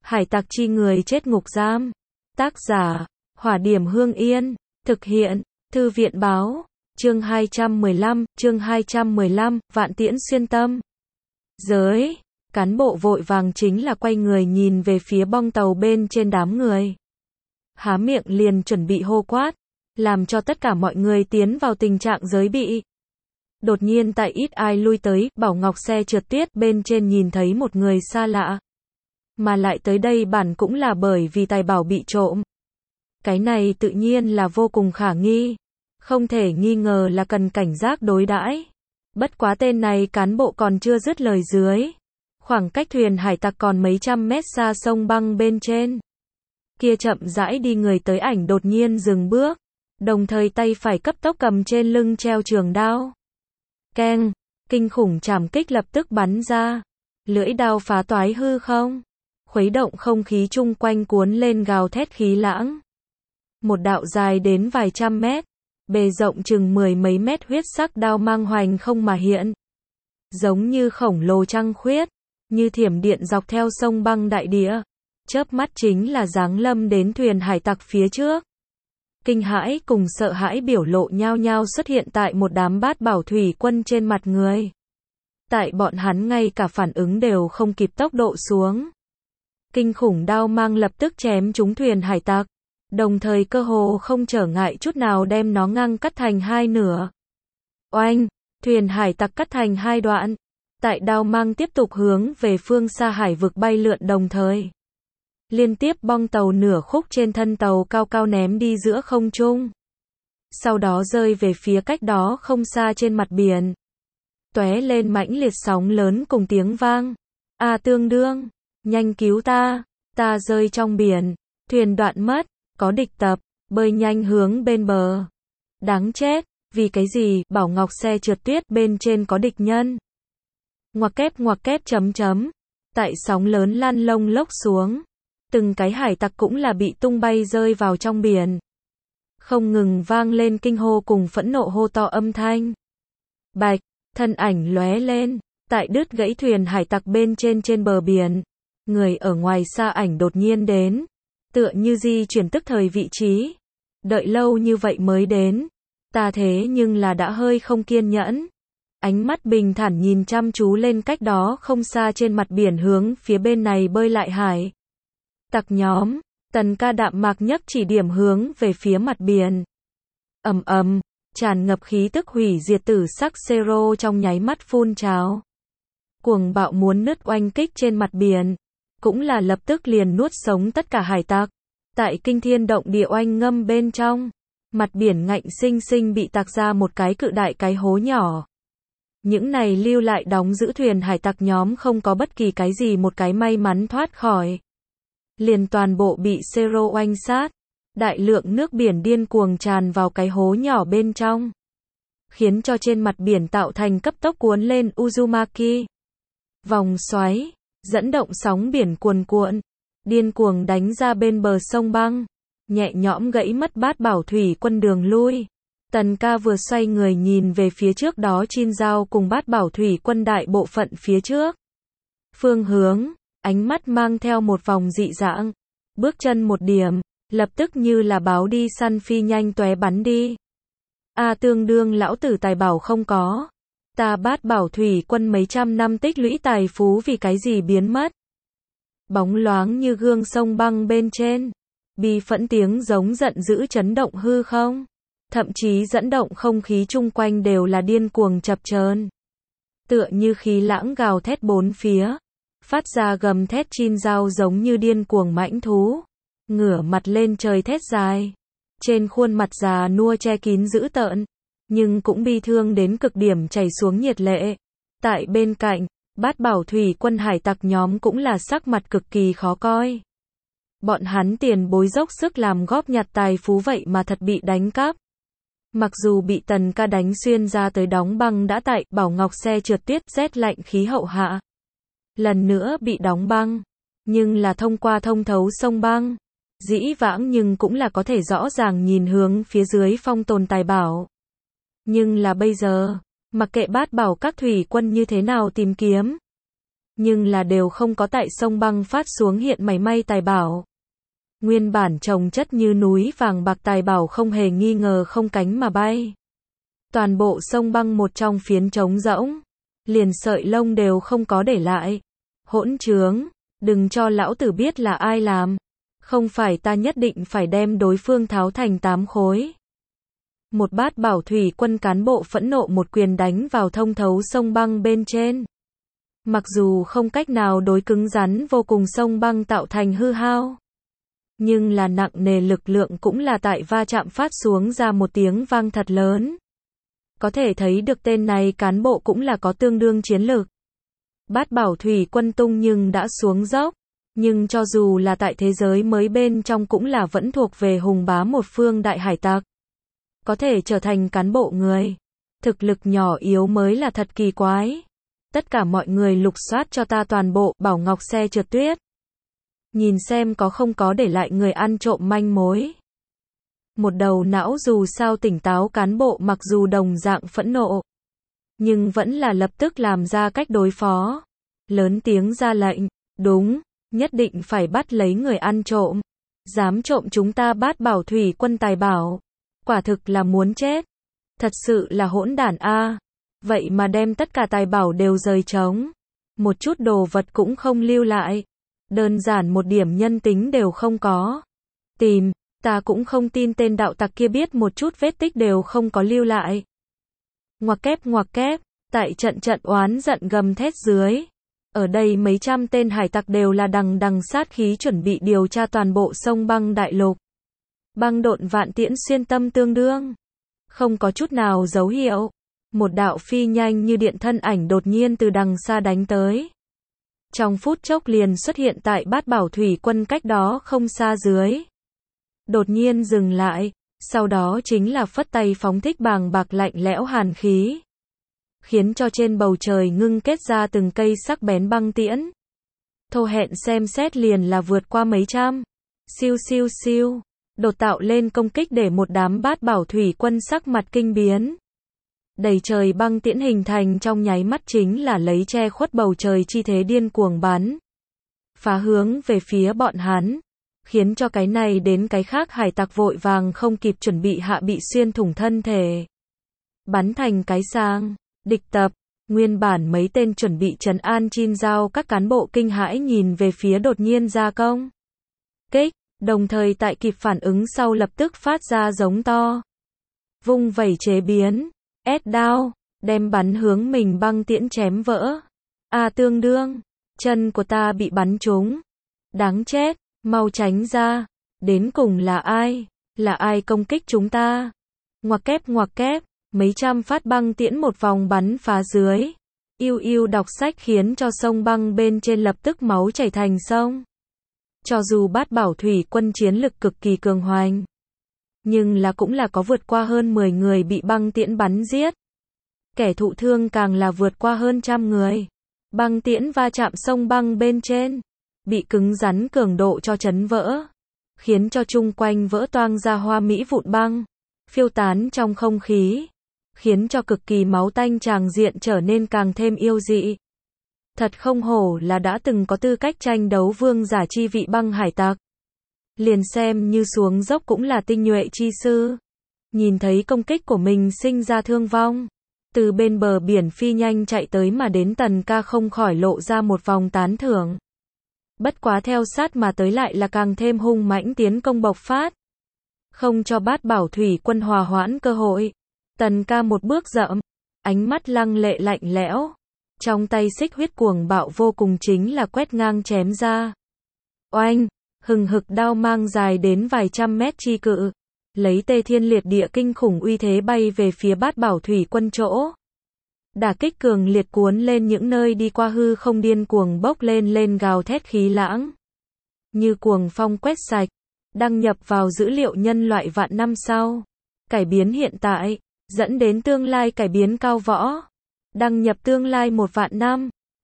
Hải tặc chi người chết ngục giam. Tác giả, Hỏa Điểm Hương Yên. Thực hiện, Thư viện báo. Chương 215, Vạn Tiễn xuyên tâm. Giới, cán bộ vội vàng chính là quay người nhìn về phía bong tàu bên trên đám người. Há miệng liền chuẩn bị hô quát, làm cho tất cả mọi người tiến vào tình trạng giới bị. Đột nhiên tại ít ai lui tới, Bảo Ngọc xe trượt tuyết bên trên nhìn thấy một người xa lạ. Mà lại tới đây bản cũng là bởi vì tài bảo bị trộm. Cái này tự nhiên là vô cùng khả nghi. Không thể nghi ngờ là cần cảnh giác đối đãi. Bất quá tên này cán bộ còn chưa dứt lời dưới. Khoảng cách thuyền hải tặc còn mấy trăm mét xa sông băng bên trên. Kia chậm rãi đi người tới ảnh đột nhiên dừng bước. Đồng thời tay phải cấp tốc cầm trên lưng treo trường đao. Keng, kinh khủng trảm kích lập tức bắn ra. Lưỡi đao phá toái hư không. Khuấy động không khí chung quanh cuốn lên gào thét khí lãng. Một đạo dài đến vài trăm mét, bề rộng chừng mười mấy mét huyết sắc đao mang hoành không mà hiện. Giống như khổng lồ trăng khuyết, như thiểm điện dọc theo sông băng đại địa. Chớp mắt chính là giáng lâm đến thuyền hải tặc phía trước. Kinh hãi cùng sợ hãi biểu lộ nhao nhao xuất hiện tại một đám bát bảo thủy quân trên mặt người. Tại bọn hắn ngay cả phản ứng đều không kịp tốc độ xuống. Kinh khủng đao mang lập tức chém trúng thuyền hải tặc, đồng thời cơ hồ không trở ngại chút nào đem nó ngang cắt thành hai nửa. Oanh, thuyền hải tặc cắt thành hai đoạn. Tại đao mang tiếp tục hướng về phương xa hải vực bay lượn đồng thời. Liên tiếp bong tàu nửa khúc trên thân tàu cao cao ném đi giữa không trung. Sau đó rơi về phía cách đó không xa trên mặt biển. Tóe lên mãnh liệt sóng lớn cùng tiếng vang. A tương đương, nhanh cứu ta, ta rơi trong biển, thuyền đoạn mất, có địch tập, bơi nhanh hướng bên bờ. Đáng chết, vì cái gì, Bảo Ngọc xe trượt tuyết bên trên có địch nhân. Ngoặc kép chấm chấm, tại sóng lớn lan lông lốc xuống. Từng cái hải tặc cũng là bị tung bay rơi vào trong biển. Không ngừng vang lên kinh hô cùng phẫn nộ hô to âm thanh. Bạch, thân ảnh lóe lên, tại đứt gãy thuyền hải tặc bên trên bờ biển. Người ở ngoài xa ảnh đột nhiên đến, tựa như di chuyển tức thời vị trí. Đợi lâu như vậy mới đến, ta thế nhưng là đã hơi không kiên nhẫn. Ánh mắt bình thản nhìn chăm chú lên cách đó không xa trên mặt biển hướng phía bên này bơi lại hải tặc nhóm. Tần Ca đạm mạc nhấc chỉ điểm hướng về phía mặt biển. Ầm ầm, tràn ngập khí tức hủy diệt tử sắc Zero trong nháy mắt phun trào. Cuồng bạo muốn nứt oanh kích trên mặt biển, cũng là lập tức liền nuốt sống tất cả hải tặc. Tại kinh thiên động địa oanh ngâm bên trong, mặt biển ngạnh sinh sinh bị tạc ra một cái cự đại cái hố nhỏ. Những này lưu lại đóng giữ thuyền hải tặc nhóm không có bất kỳ cái gì một cái may mắn thoát khỏi. Liền toàn bộ bị Zero oanh sát. Đại lượng nước biển điên cuồng tràn vào cái hố nhỏ bên trong, khiến cho trên mặt biển tạo thành cấp tốc cuốn lên Uzumaki. Vòng xoáy, dẫn động sóng biển cuồn cuộn, điên cuồng đánh ra bên bờ sông băng, nhẹ nhõm gãy mất bát bảo thủy quân đường lui. Tần Ca vừa xoay người nhìn về phía trước đó Chin Giao cùng bát bảo thủy quân đại bộ phận phía trước. Phương hướng, ánh mắt mang theo một vòng dị dạng, bước chân một điểm, lập tức như là báo đi săn phi nhanh tóe bắn đi. A tương đương lão tử tài bảo không có. Ta bát bảo thủy quân mấy trăm năm tích lũy tài phú vì cái gì biến mất. Bóng loáng như gương sông băng bên trên. Bi phẫn tiếng giống giận dữ chấn động hư không. Thậm chí dẫn động không khí chung quanh đều là điên cuồng chập chờn. Tựa như khí lãng gào thét bốn phía. Phát ra gầm thét Chin Giao giống như điên cuồng mãnh thú. Ngửa mặt lên trời thét dài. Trên khuôn mặt già nua che kín dữ tợn, nhưng cũng bi thương đến cực điểm chảy xuống nhiệt lệ. Tại bên cạnh, bát bảo thủy quân hải tặc nhóm cũng là sắc mặt cực kỳ khó coi. Bọn hắn tiền bối dốc sức làm góp nhặt tài phú vậy mà thật bị đánh cắp. Mặc dù bị Tần Ca đánh xuyên ra tới đóng băng đã tại Bảo Ngọc xe trượt tuyết rét lạnh khí hậu hạ. Lần nữa bị đóng băng, nhưng là thông qua thông thấu sông băng. Dĩ vãng nhưng cũng là có thể rõ ràng nhìn hướng phía dưới phong tồn tài bảo. Nhưng là bây giờ, mặc kệ bát bảo các thủy quân như thế nào tìm kiếm, nhưng là đều không có tại sông băng phát xuống hiện mảy may tài bảo. Nguyên bản trồng chất như núi vàng bạc tài bảo không hề nghi ngờ không cánh mà bay. Toàn bộ sông băng một trong phiến trống rỗng, liền sợi lông đều không có để lại. Hỗn trướng, đừng cho lão tử biết là ai làm. Không phải ta nhất định phải đem đối phương tháo thành 8 khối. Một bát bảo thủy quân cán bộ phẫn nộ một quyền đánh vào thông thấu sông băng bên trên. Mặc dù không cách nào đối cứng rắn vô cùng sông băng tạo thành hư hao, nhưng là nặng nề lực lượng cũng là tại va chạm phát xuống ra một tiếng vang thật lớn. Có thể thấy được tên này cán bộ cũng là có tương đương chiến lược. Bát bảo thủy quân tung nhưng đã xuống dốc, nhưng cho dù là tại thế giới mới bên trong cũng là vẫn thuộc về hùng bá một phương đại hải tặc. Có thể trở thành cán bộ người, thực lực nhỏ yếu mới là thật kỳ quái. Tất cả mọi người lục soát cho ta toàn bộ Bảo Ngọc xe trượt tuyết. Nhìn xem có không có để lại người ăn trộm manh mối. Một đầu não dù sao tỉnh táo cán bộ mặc dù đồng dạng phẫn nộ, nhưng vẫn là lập tức làm ra cách đối phó. Lớn tiếng ra lệnh, đúng, nhất định phải bắt lấy người ăn trộm. Dám trộm chúng ta bát bảo thủy quân tài bảo. Quả thực là muốn chết. Thật sự là hỗn đản a. Vậy mà đem tất cả tài bảo đều rời trống. Một chút đồ vật cũng không lưu lại. Đơn giản một điểm nhân tính đều không có. Tìm, ta cũng không tin tên đạo tặc kia biết một chút vết tích đều không có lưu lại. Ngoặc kép, tại trận oán giận gầm thét dưới. Ở đây mấy trăm tên hải tặc đều là đằng sát khí chuẩn bị điều tra toàn bộ sông băng đại lục. Băng độn vạn tiễn xuyên tâm tương đương. Không có chút nào dấu hiệu. Một đạo phi nhanh như điện thân ảnh đột nhiên từ đằng xa đánh tới. Trong phút chốc liền xuất hiện tại bát bảo thủy quân cách đó không xa dưới. Đột nhiên dừng lại, sau đó chính là phất tay phóng thích bàng bạc lạnh lẽo hàn khí. Khiến cho trên bầu trời ngưng kết ra từng cây sắc bén băng tiễn. Thô hẹn xem xét liền là vượt qua mấy trăm. Siêu, đột tạo lên công kích để một đám bát bảo thủy quân sắc mặt kinh biến. Đầy trời băng tiễn hình thành trong nháy mắt chính là lấy che khuất bầu trời chi thế điên cuồng bắn. Phá hướng về phía bọn hắn. Khiến cho cái này đến cái khác hải tặc vội vàng không kịp chuẩn bị hạ bị xuyên thủng thân thể. Bắn thành cái sang. Địch tập, nguyên bản mấy tên chuẩn bị trấn an Chin Giao các cán bộ kinh hãi nhìn về phía đột nhiên ra công kích, đồng thời tại kịp phản ứng sau lập tức phát ra giống to. Vung vẩy chế biến, đao, đem bắn hướng mình băng tiễn chém vỡ. Tương đương, chân của ta bị bắn trúng. Đáng chết, mau tránh ra. Đến cùng là ai? Là ai công kích chúng ta? Ngoặc kép. Mấy trăm phát băng tiễn một vòng bắn phá dưới. Yêu đọc sách khiến cho sông băng bên trên lập tức máu chảy thành sông. Cho dù bát bảo thủy quân chiến lực cực kỳ cường hoành, nhưng là cũng là có vượt qua hơn 10 người bị băng tiễn bắn giết. Kẻ thụ thương càng là vượt qua hơn 100 người. Băng tiễn va chạm sông băng bên trên, bị cứng rắn cường độ cho chấn vỡ, khiến cho chung quanh vỡ toang ra hoa mỹ vụn băng, phiêu tán trong không khí. Khiến cho cực kỳ máu tanh tràng diện trở nên càng thêm yêu dị. Thật không hổ là đã từng có tư cách tranh đấu vương giả chi vị băng hải tặc. Liền xem như xuống dốc cũng là tinh nhuệ chi sư. Nhìn thấy công kích của mình sinh ra thương vong. Từ bên bờ biển phi nhanh chạy tới mà đến Tần Ca không khỏi lộ ra một vòng tán thưởng. Bất quá theo sát mà tới lại là càng thêm hung mãnh tiến công bộc phát. Không cho bát bảo thủy quân hòa hoãn cơ hội. Tần Ca một bước dậm, ánh mắt lăng lệ lạnh lẽo, trong tay xích huyết cuồng bạo vô cùng chính là quét ngang chém ra. Oanh, hừng hực đao mang dài đến vài trăm mét chi cự, lấy tê thiên liệt địa kinh khủng uy thế bay về phía bát bảo thủy quân chỗ. Đả kích cường liệt cuốn lên những nơi đi qua hư không điên cuồng bốc lên gào thét khí lãng. Như cuồng phong quét sạch, đăng nhập vào dữ liệu nhân loại vạn năm sau. Cải biến hiện tại. Dẫn đến tương lai cải biến cao võ. Đăng nhập tương lai 1 vạn năm.